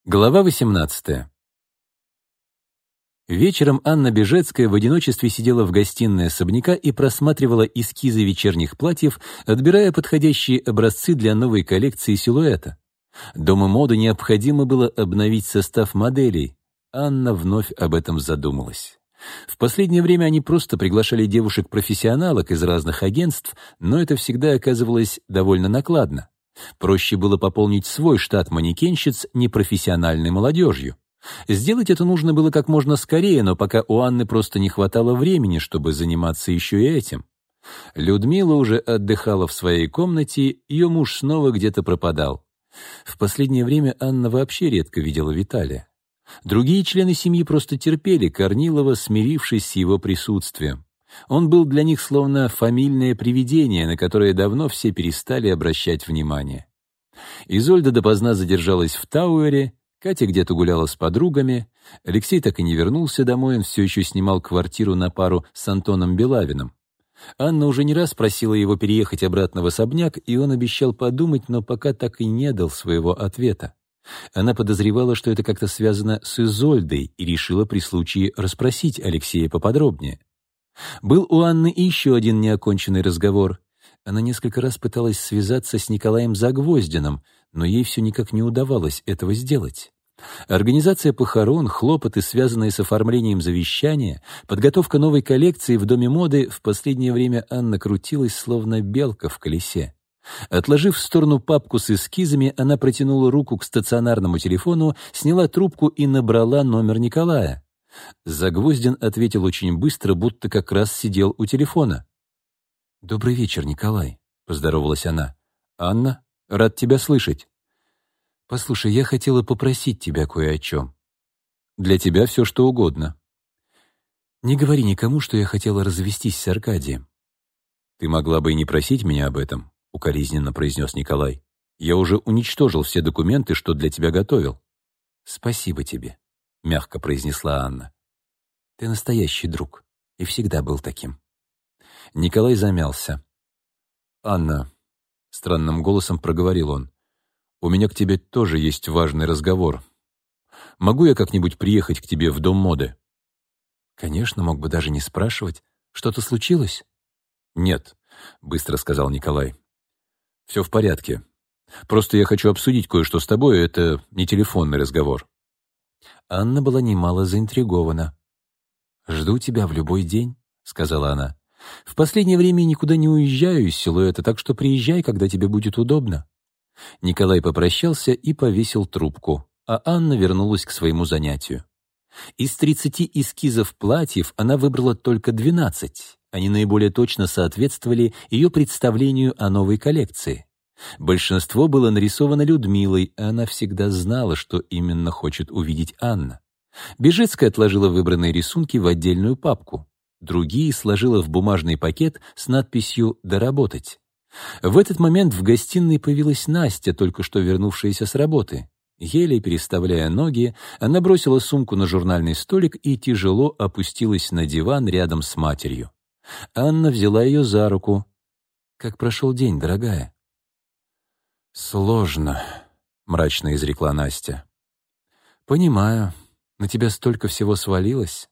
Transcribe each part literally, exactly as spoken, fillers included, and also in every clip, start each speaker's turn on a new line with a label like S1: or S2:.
S1: Глава восемнадцатая. Вечером Анна Бежецкая в одиночестве сидела в гостиной особняка и просматривала эскизы вечерних платьев, отбирая подходящие образцы для новой коллекции силуэта. Дому моды необходимо было обновить состав моделей. Анна вновь об этом задумалась. В последнее время они просто приглашали девушек-профессионалок из разных агентств, но это всегда оказывалось довольно накладно. Проще было пополнить свой штат манекенщиц непрофессиональной молодежью. Сделать это нужно было как можно скорее, но пока у Анны просто не хватало времени, чтобы заниматься еще и этим. Людмила уже отдыхала в своей комнате, ее муж снова где-то пропадал. В последнее время Анна вообще редко видела Виталия. Другие члены семьи просто терпели Корнилова, смирившись с его присутствием. Он был для них словно фамильное привидение, на которое давно все перестали обращать внимание. Изольда допоздна задержалась в Тауэре, Катя где-то гуляла с подругами, Алексей так и не вернулся домой, он все еще снимал квартиру на пару с Антоном Белавиным. Анна уже не раз просила его переехать обратно в особняк, и он обещал подумать, но пока так и не дал своего ответа. Она подозревала, что это как-то связано с Изольдой, и решила при случае расспросить Алексея поподробнее. Был у Анны и еще один неоконченный разговор. Она несколько раз пыталась связаться с Николаем Загвоздиным, но ей все никак не удавалось этого сделать. Организация похорон, хлопоты, связанные с оформлением завещания, подготовка новой коллекции в Доме моды — в последнее время Анна крутилась, словно белка в колесе. Отложив в сторону папку с эскизами, она протянула руку к стационарному телефону, сняла трубку и набрала номер Николая. Загвоздин ответил очень быстро, будто как раз сидел у телефона. «Добрый вечер, Николай», — поздоровалась она. «Анна, рад тебя слышать. Послушай, я хотела попросить тебя кое о чем. Для тебя все, что угодно. Не говори никому, что я хотела развестись с Аркадием». «Ты могла бы и не просить меня об этом», — укоризненно произнес Николай. «Я уже уничтожил все документы, что для тебя готовил». «Спасибо тебе», — мягко произнесла Анна. «Ты настоящий друг и всегда был таким». Николай замялся. «Анна», — странным голосом проговорил он, — «у меня к тебе тоже есть важный разговор. Могу я как-нибудь приехать к тебе в Дом моды?» «Конечно, мог бы даже не спрашивать. Что-то случилось?» «Нет», — быстро сказал Николай. «Все в порядке. Просто я хочу обсудить кое-что с тобой, это не телефонный разговор». Анна была немало заинтригована. «Жду тебя в любой день», — сказала она. «В последнее время никуда не уезжаю из силуэта, так что приезжай, когда тебе будет удобно». Николай попрощался и повесил трубку, а Анна вернулась к своему занятию. Из тридцати эскизов платьев она выбрала только двенадцать. Они наиболее точно соответствовали ее представлению о новой коллекции. Большинство было нарисовано Людмилой, а она всегда знала, что именно хочет увидеть Анна. Бежецкая отложила выбранные рисунки в отдельную папку. Другие сложила в бумажный пакет с надписью «Доработать». В этот момент в гостиной появилась Настя, только что вернувшаяся с работы. Еле переставляя ноги, она бросила сумку на журнальный столик и тяжело опустилась на диван рядом с матерью. Анна взяла ее за руку. «Как прошел день, дорогая?» «Сложно», — мрачно изрекла Настя. «Понимаю, на тебя столько всего свалилось.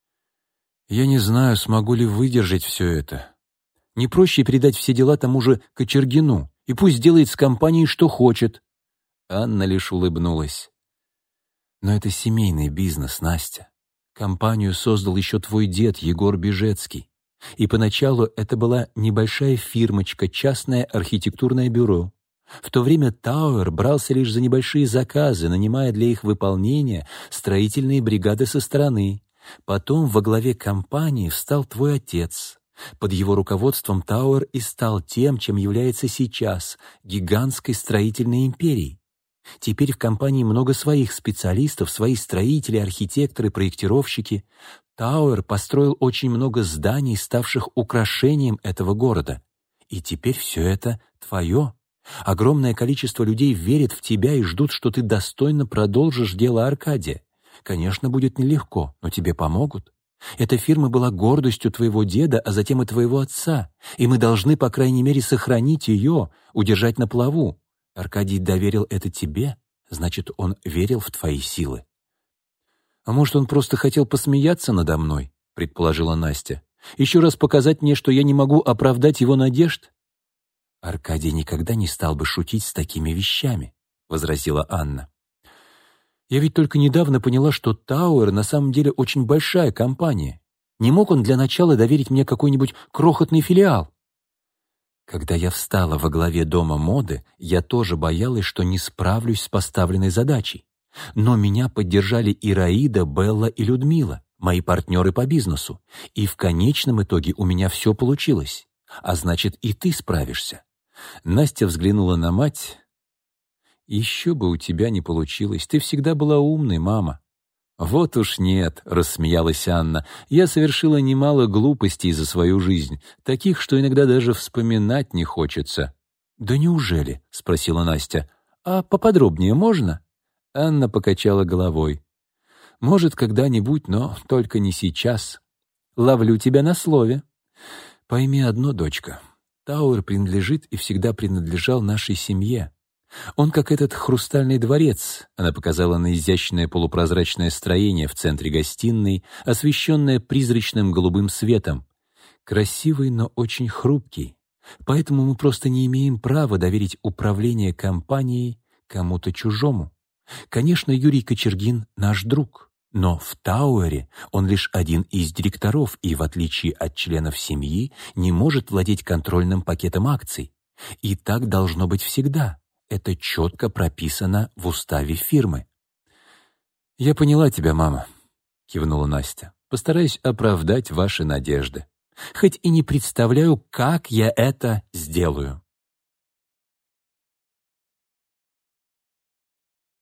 S1: Я не знаю, смогу ли выдержать все это. Не проще передать все дела тому же Кочергину, и пусть делает с компанией, что хочет». Анна лишь улыбнулась. «Но это семейный бизнес, Настя. Компанию создал еще твой дед Егор Бежецкий. И поначалу это была небольшая фирмочка, частное архитектурное бюро. В то время Тауэр брался лишь за небольшие заказы, нанимая для их выполнения строительные бригады со стороны. Потом во главе компании встал твой отец. Под его руководством Тауэр и стал тем, чем является сейчас — гигантской строительной империей. Теперь в компании много своих специалистов, свои строители, архитекторы, проектировщики. Тауэр построил очень много зданий, ставших украшением этого города. И теперь все это твое. Огромное количество людей верит в тебя и ждут, что ты достойно продолжишь дело Аркадия. Конечно, будет нелегко, но тебе помогут. Эта фирма была гордостью твоего деда, а затем и твоего отца, и мы должны, по крайней мере, сохранить ее, удержать на плаву. Аркадий доверил это тебе, Значит, он верил в твои силы. А может, он просто хотел посмеяться надо мной, предположила Настя. Еще раз показать мне, что я не могу оправдать его надежд? Аркадий никогда не стал бы шутить с такими вещами, возразила Анна. Я ведь только недавно поняла, что Тауэр на самом деле очень большая компания. Не мог он для начала доверить мне какой-нибудь крохотный филиал? Когда я встала во главе дома моды, я тоже боялась, что не справлюсь с поставленной задачей. Но меня поддержали Ираида, Белла и Людмила, мои партнеры по бизнесу. И в конечном итоге у меня все получилось. А значит, и ты справишься. Настя взглянула на мать. «Еще бы у тебя не получилось. Ты всегда была умной, мама». «Вот уж нет», — рассмеялась Анна. «Я совершила немало глупостей за свою жизнь, таких, что иногда даже вспоминать не хочется». «Да неужели?» — спросила Настя. «А поподробнее можно?» Анна покачала головой. «Может, когда-нибудь, но только не сейчас. Ловлю тебя на слове. Пойми одно, дочка, Тауэр принадлежит и всегда принадлежал нашей семье. Он как этот хрустальный дворец», — она показала на изящное полупрозрачное строение в центре гостиной, освещенное призрачным голубым светом. «Красивый, но очень хрупкий. Поэтому мы просто не имеем права доверить управление компанией кому-то чужому. Конечно, Юрий Кочергин — наш друг, но в Тауэре он лишь один из директоров и, в отличие от членов семьи, не может владеть контрольным пакетом акций. И так должно быть всегда. Это четко прописано в уставе фирмы». «Я поняла тебя, мама», — кивнула Настя. «Постараюсь оправдать ваши надежды. Хоть и не представляю, как я это сделаю».